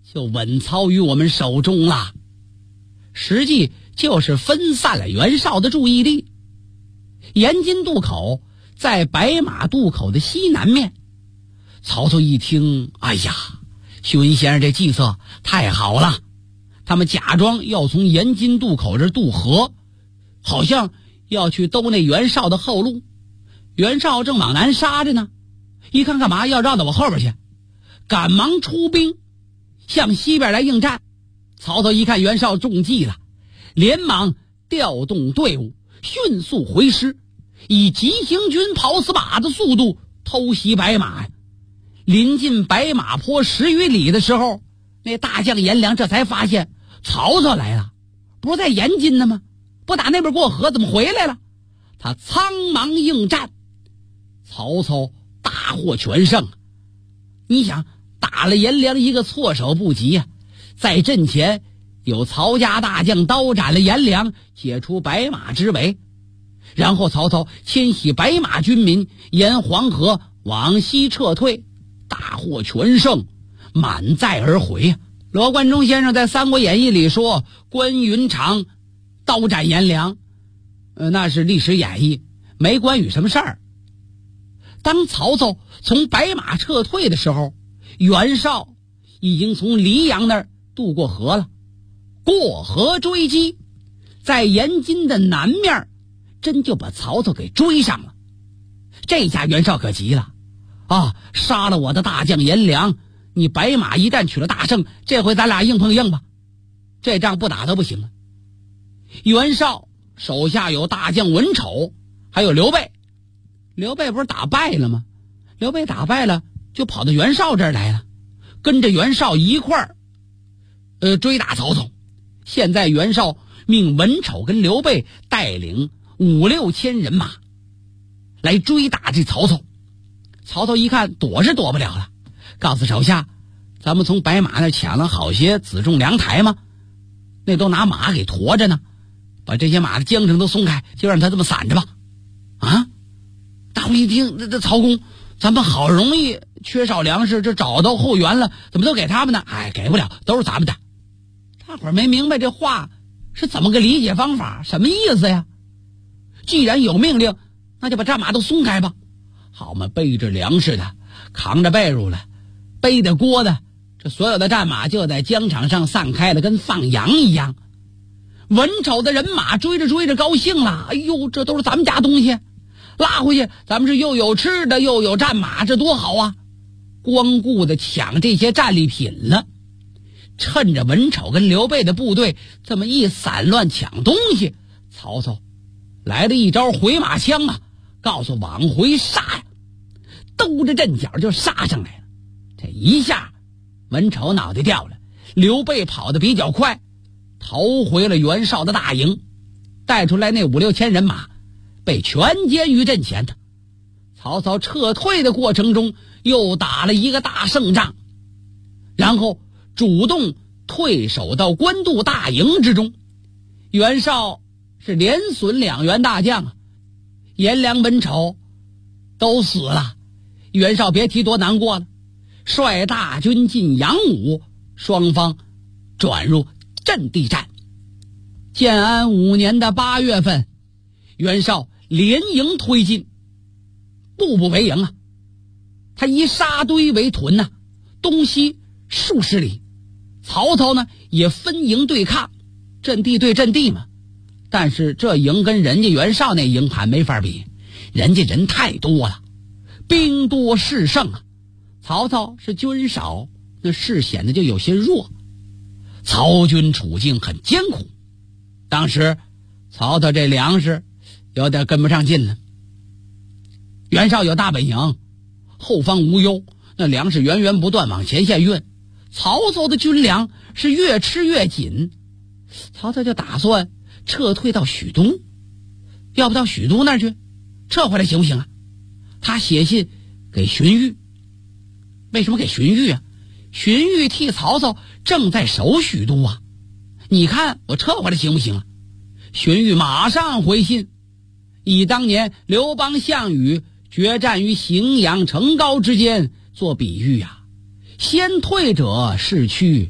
就稳操于我们手中了。实际就是分散了袁绍的注意力。延津渡口在白马渡口的西南面。曹操一听，哎呀，徐文先生这计策太好了，他们假装要从延津渡口这渡河，好像要去兜那袁绍的后路。袁绍正往南杀着呢，一看干嘛要绕到我后边去，赶忙出兵向西边来应战。曹操一看袁绍中计了，连忙调动队伍，迅速回师，以急行军跑死马的速度偷袭白马呀。临近白马坡10余里的时候，那大将颜良这才发现曹操来了，不是在延津呢吗？不打那边过河，怎么回来了？他苍忙应战，曹操大获全胜。你想，打了颜良一个措手不及啊！在阵前有曹家大将刀斩了颜良，解除白马之围。然后曹操牵起白马军民沿黄河往西撤退，大获全胜，满载而回。罗贯中先生在《三国演义》里说关云长刀斩颜良，那是历史演绎，没关羽什么事儿。当曹操从白马撤退的时候，袁绍已经从黎阳那儿渡过河了，过河追击，在延津的南面真就把曹操给追上了。这下袁绍可急了啊！杀了我的大将颜良，你白马一旦取了大胜，这回咱俩硬碰硬吧，这仗不打都不行了。袁绍手下有大将文丑，还有刘备。刘备不是打败了吗？刘备打败了就跑到袁绍这儿来了，跟着袁绍一块儿追打曹操。现在袁绍命文丑跟刘备带领5、6千人马来追打这曹操。曹操一看躲是躲不了了，告诉手下，咱们从白马那抢了好些辎重粮台吗？那都拿马给驮着呢，把这些马的缰绳都松开，就让他这么散着吧。啊！大伙一听，这曹公，咱们好容易缺少粮食，这找到后援了，怎么都给他们呢？哎，给不了，都是咱们的。大伙儿没明白这话是怎么个理解方法，什么意思呀？既然有命令，那就把战马都松开吧。好嘛，背着粮食的，扛着被褥了，背着锅的，这所有的战马就在疆场上散开了，跟放羊一样。文丑的人马追着追着高兴了，哎呦，这都是咱们家东西，拉回去咱们是又有吃的又有战马，这多好啊！光顾着抢这些战利品了。趁着文丑跟刘备的部队这么一散乱抢东西，曹操来了一招回马枪啊，告诉往回杀呀，兜着阵脚就杀上来了。这一下文丑脑袋掉了，刘备跑得比较快，逃回了袁绍的大营，带出来那5、6千人马被全歼于阵前的。曹操撤退的过程中又打了一个大胜仗，然后主动退守到官渡大营之中。袁绍是连损2员大将啊，颜良、文丑都死了。袁绍别提多难过了，率大军进阳武，双方转入阵地战。建安5年的8月份，袁绍连营推进，步步为营啊。他以沙堆为屯呐，东西数十里。曹操呢也分营对抗，阵地对阵地嘛。但是这营跟人家袁绍那营盘没法比，人家人太多了，兵多势盛啊。曹操是军少，那势显得就有些弱。曹军处境很艰苦，当时曹操这粮食有点跟不上劲了。袁绍有大本营，后方无忧，那粮食源源不断往前线运，曹操的军粮是越吃越紧。曹操就打算撤退到许都，要不到许都那儿去撤回来行不行啊？他写信给荀彧。为什么给荀彧啊？荀彧替曹操正在守许都啊，你看我撤回来行不行啊？荀彧马上回信，以当年刘邦、项羽决战于荥阳、成皋之间做比喻啊。先退者势趋，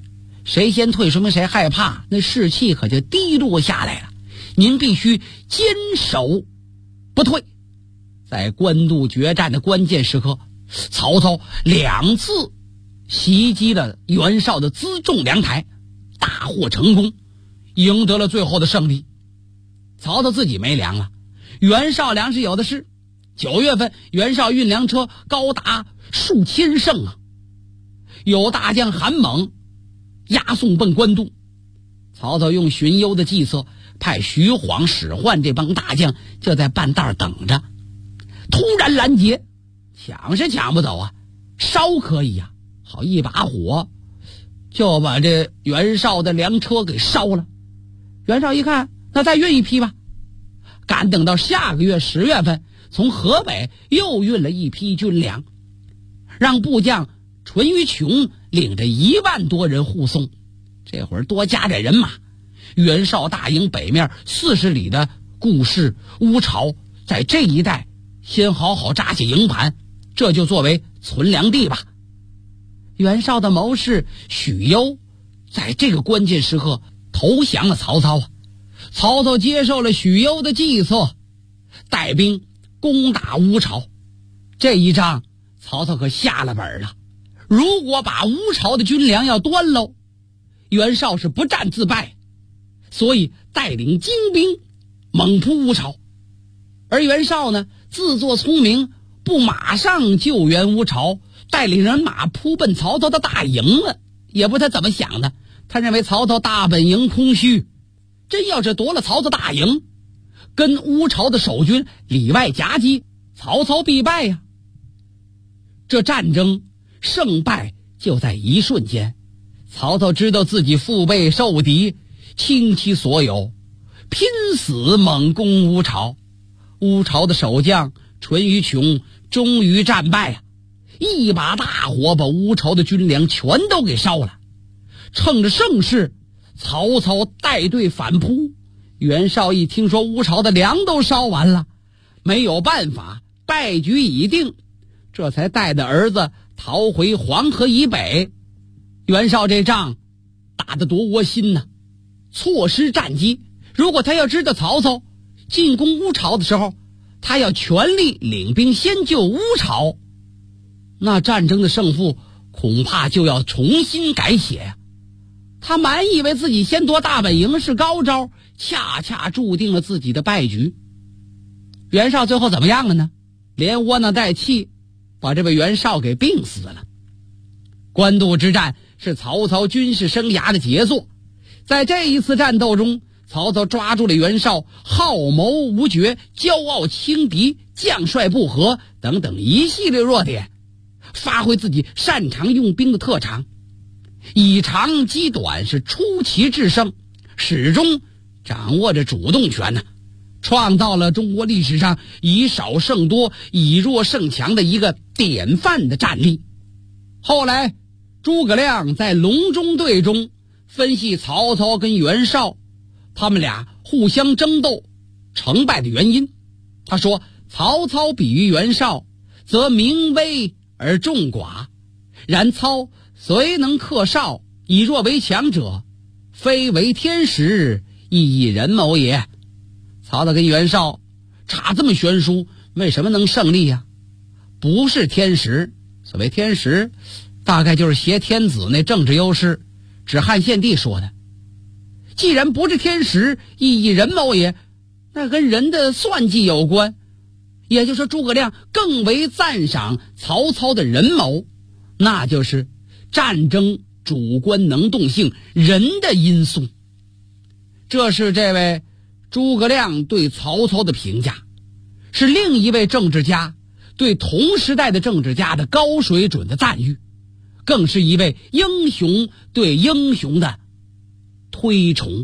谁先退说明谁害怕，那士气可就低落下来了。您必须坚守不退。在官渡决战的关键时刻，曹操2次袭击了袁绍的辎重粮台，大获成功，赢得了最后的胜利。曹操自己没粮了，袁绍粮食有的是。9月份，袁绍运粮车高达数千乘啊！有大将韩猛押送奔官渡，曹操用荀攸的计策，派徐晃、史涣这帮大将就在半道等着。突然拦截，抢是抢不走啊，烧可以啊，好一把火就把这袁绍的粮车给烧了。袁绍一看，那再运一批吧，赶等到下个月10月份，从河北又运了一批军粮，让部将淳于琼领着1万多人护送。这会儿多加点人马，袁绍大营北面40里的固市、乌巢，在这一带先好好扎下营盘，这就作为存粮地吧。袁绍的谋士许攸在这个关键时刻投降了曹操啊。曹操接受了许攸的计策，带兵攻打乌巢。这一仗曹操可下了本了，如果把乌巢的军粮要端喽，袁绍是不战自败，所以带领精兵猛扑乌巢。而袁绍呢，自作聪明，不马上救援乌巢，带领人马扑奔曹操的大营了。也不知他怎么想的，他认为曹操大本营空虚，真要是夺了曹操大营，跟乌巢的守军里外夹击，曹操必败呀。这战争胜败就在一瞬间，曹操知道自己腹背受敌，倾其所有，拼死猛攻乌巢。乌巢的守将淳于琼终于战败啊，一把大火把乌巢的军粮全都给烧了。趁着盛世，曹操带队反扑。袁绍一听说乌巢的粮都烧完了，没有办法，败局已定，这才带着儿子逃回黄河以北。袁绍这仗打得多窝心呐，错失战机。如果他要知道曹操进攻乌巢的时候，他要全力领兵先救乌巢，那战争的胜负恐怕就要重新改写呀。他满以为自己先夺大本营是高招，恰恰注定了自己的败局。袁绍最后怎么样了呢？连窝囊带气，把这位袁绍给病死了。官渡之战是曹操军事生涯的杰作，在这一次战斗中，曹操抓住了袁绍好谋无决、骄傲轻敌、将帅不和等等一系列弱点，发挥自己擅长用兵的特长，以长击短，是出奇制胜，始终掌握着主动权呢，创造了中国历史上以少胜多、以弱胜强的一个典范的战例。后来诸葛亮在隆中对中分析曹操跟袁绍他们俩互相争斗成败的原因，他说曹操比于袁绍，则名威而众寡，然操虽能克绍，以弱为强者，非为天时，亦以人谋也。曹操跟袁绍差这么悬殊，为什么能胜利呀？不是天时，所谓天时大概就是挟天子那政治优势，指汉献帝说的。既然不是天时，亦以人谋也，那跟人的算计有关。也就是说，诸葛亮更为赞赏曹操的人谋，那就是战争主观能动性，人的因素。这是这位诸葛亮对曹操的评价，是另一位政治家对同时代的政治家的高水准的赞誉，更是一位英雄对英雄的推崇。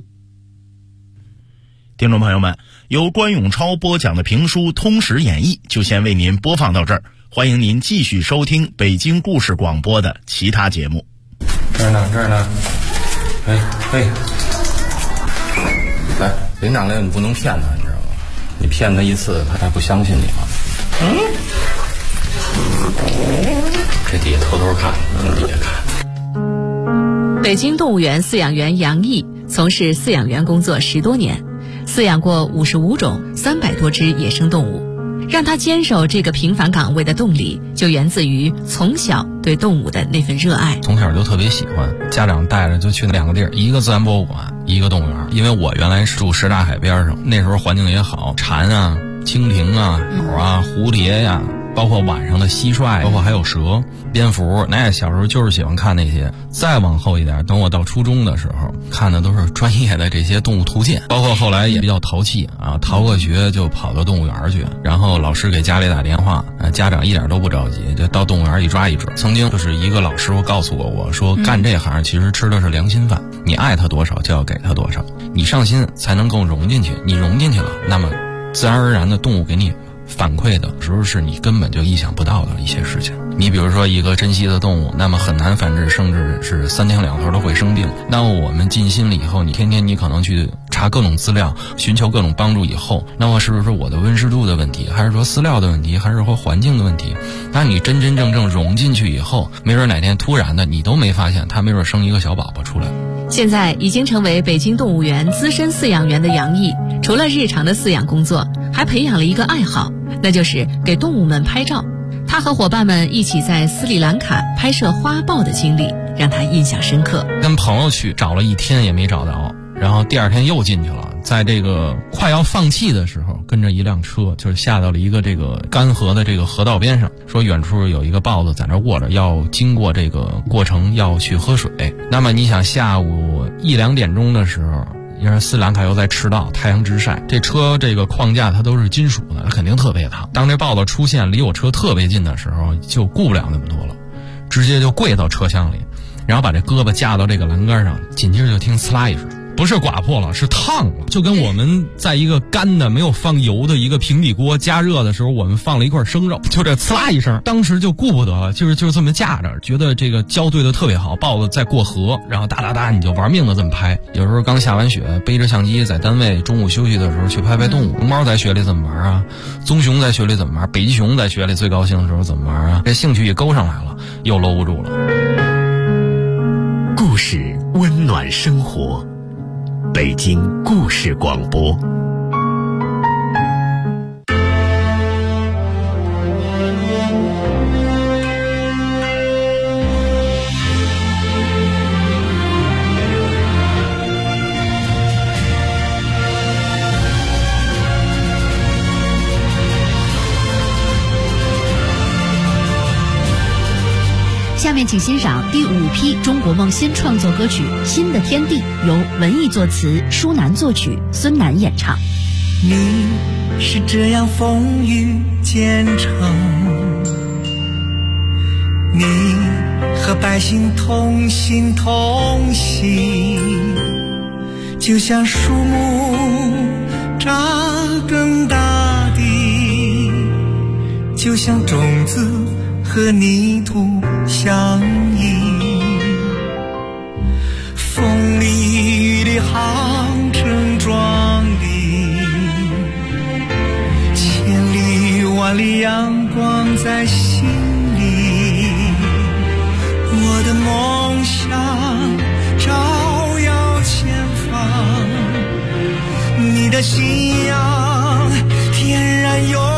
听众朋友们，由关永超播讲的评书《通史演义》就先为您播放到这儿，欢迎您继续收听北京故事广播的其他节目。 这儿呢，来，领长来，你不能骗他，你知道吗？你骗他一次，他还不相信你吗？这底下偷偷看，从底下看。 北京动物园饲养员杨毅从事饲养员工作10多年，饲养过55种300多只野生动物。让他坚守这个平凡岗位的动力，就源自于从小对动物的那份热爱。 从小就特别喜欢，家长带着就去2个地儿，一个自然博物馆，一个动物园。因为我原来是住什刹海边上，那时候环境也好，蝉啊、蜻蜓啊、鸟啊、蝴蝶呀，包括晚上的蟋蟀，包括还有蛇、蝙蝠，那小时候就是喜欢看那些。再往后一点，等我到初中的时候，看的都是专业的这些动物图鉴，包括后来也比较淘气啊，逃个学就跑到动物园去，然后老师给家里打电话，家长一点都不着急，就到动物园一抓一准。曾经就是一个老师傅告诉过我说，干这行其实吃的是良心饭，你爱他多少就要给他多少，你上心才能够融进去，你融进去了，那么自然而然的动物给你反馈的时候是你根本就意想不到的一些事情。你比如说一个珍稀的动物，那么很难繁殖，甚至是3天2头都会生病。那么我们尽心了以后，你天天你可能去查各种资料，寻求各种帮助以后，那么是不是我的温湿度的问题，还是说饲料的问题，还是说环境的问题？那你真真正正融进去以后，没准哪天突然的你都没发现，它没准生一个小宝宝出来。 现在已经成为北京动物园资深饲养员的杨毅，除了日常的饲养工作，还培养了一个爱好，那就是给动物们拍照。他和伙伴们一起在斯里兰卡拍摄花豹的经历让他印象深刻。 跟朋友去找了1天也没找着，然后第2天又进去了，在这个快要放弃的时候，跟着一辆车就是下到了一个这个干河的这个河道边上，说远处有一个豹子在那卧着，要经过这个过程要去喝水。那么你想下午1、2点钟的时候，因为斯里兰卡又在赤道，太阳直晒，这车这个框架它都是金属的，它肯定特别烫。当这豹子出现离我车特别近的时候，就顾不了那么多了，直接就跪到车厢里，然后把这胳膊架到这个栏杆上，紧接着就听呲啦一声，不是刮破了，是烫了，就跟我们在一个干的没有放油的一个平底锅加热的时候，我们放了一块生肉，就这呲啦一声，当时就顾不得了，就是这么架着，觉得这个胶对的特别好，豹子在过河，然后哒哒哒你就玩命的这么拍。有时候刚下完雪，背着相机在单位中午休息的时候去拍拍动物，龙猫在雪里怎么玩啊，棕熊在雪里怎么玩，北极熊在雪里最高兴的时候怎么玩啊，这兴趣也勾上来了，又搂不住了。 故事温暖生活，北京故事广播。 下面请欣赏第5批中国梦新创作歌曲《新的天地》，由文艺作词，舒楠作曲，孙楠演唱。 你是这样风雨兼程，你和百姓同心同行，就像树木扎根大地，就像种子和泥土相依，风里雨里航程壮丽，千里万里阳光在心里，我的梦想照耀前方，你的信仰天然有